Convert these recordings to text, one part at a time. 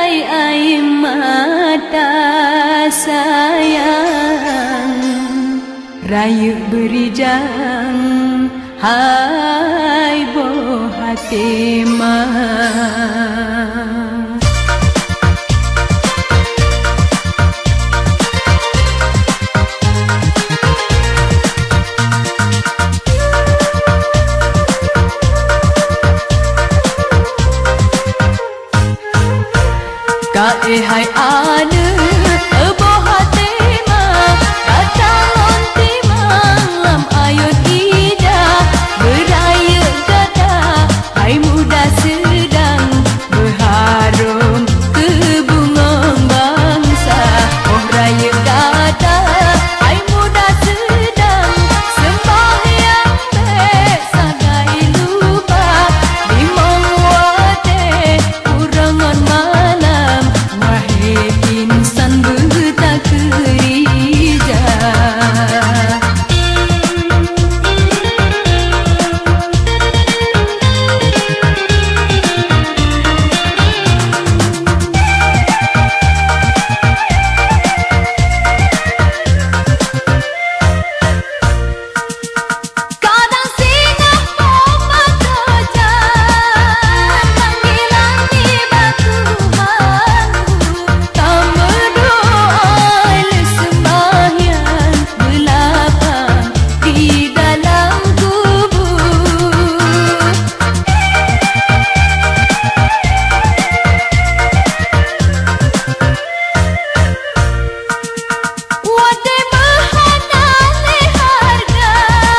hai air mata sayang, rayu berijang hai boh hati mah. Kae hai ane ebo hati mah, kacalon timang lam ayun ida, beraya kata hai muda sedang berharum ke bunga bangsa. Oh raya kata hai muda sedang sembahyang bek sagai lupa, limang wate kurangan malam, wahai insan bertak kerja. Kadang singa poma kerjaan, panggilan di batu hanggu, tak berdoa le sembahyang berlapang di dalam kubur. Wate bahana le harga,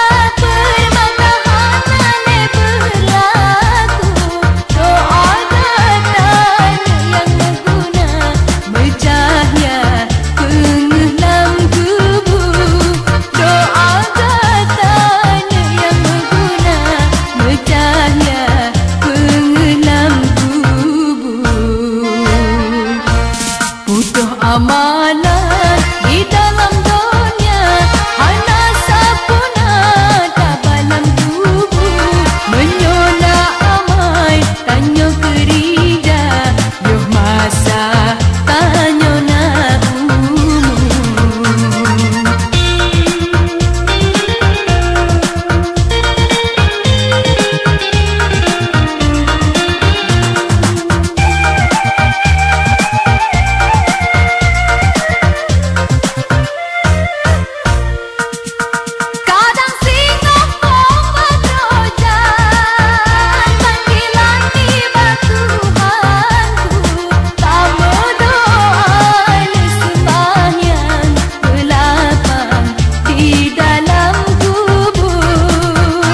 permata hana le berlaku, doa katan yang berguna bercahaya penggelam kubur. Doa katan yang berguna bercahaya penggelam kubur. Putuh amalan di dalam dunia, hana sapuna tak balam tubuh, menyona amai tanya kerja, yoh masa tanya na umum. Kadang singa poma kerjaan, panggilan di batu hanggu, tak berdoa le sembahyang berlapang di dalam kubur.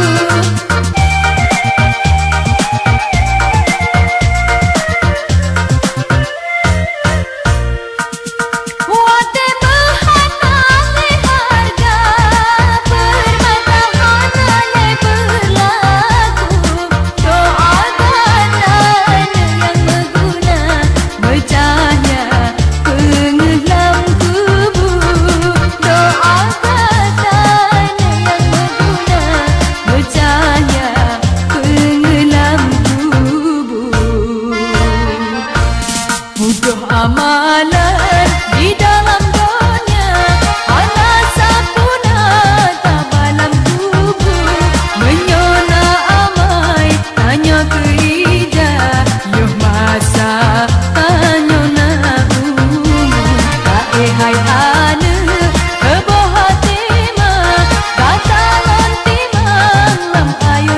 Wate bahana le harga, permata hana le berlaku, doa katan yang berguna bercahaya penggelam kubur. Doa katan yang berguna bercahaya penggelam kubur. Mudah amalan di dalam dunia, hana sapuna tak balam tubuh, menyona amai tanya kerja, yoh masa tanya na umum. Kae hai ane ebo hati mah, kacalon timang lam ayun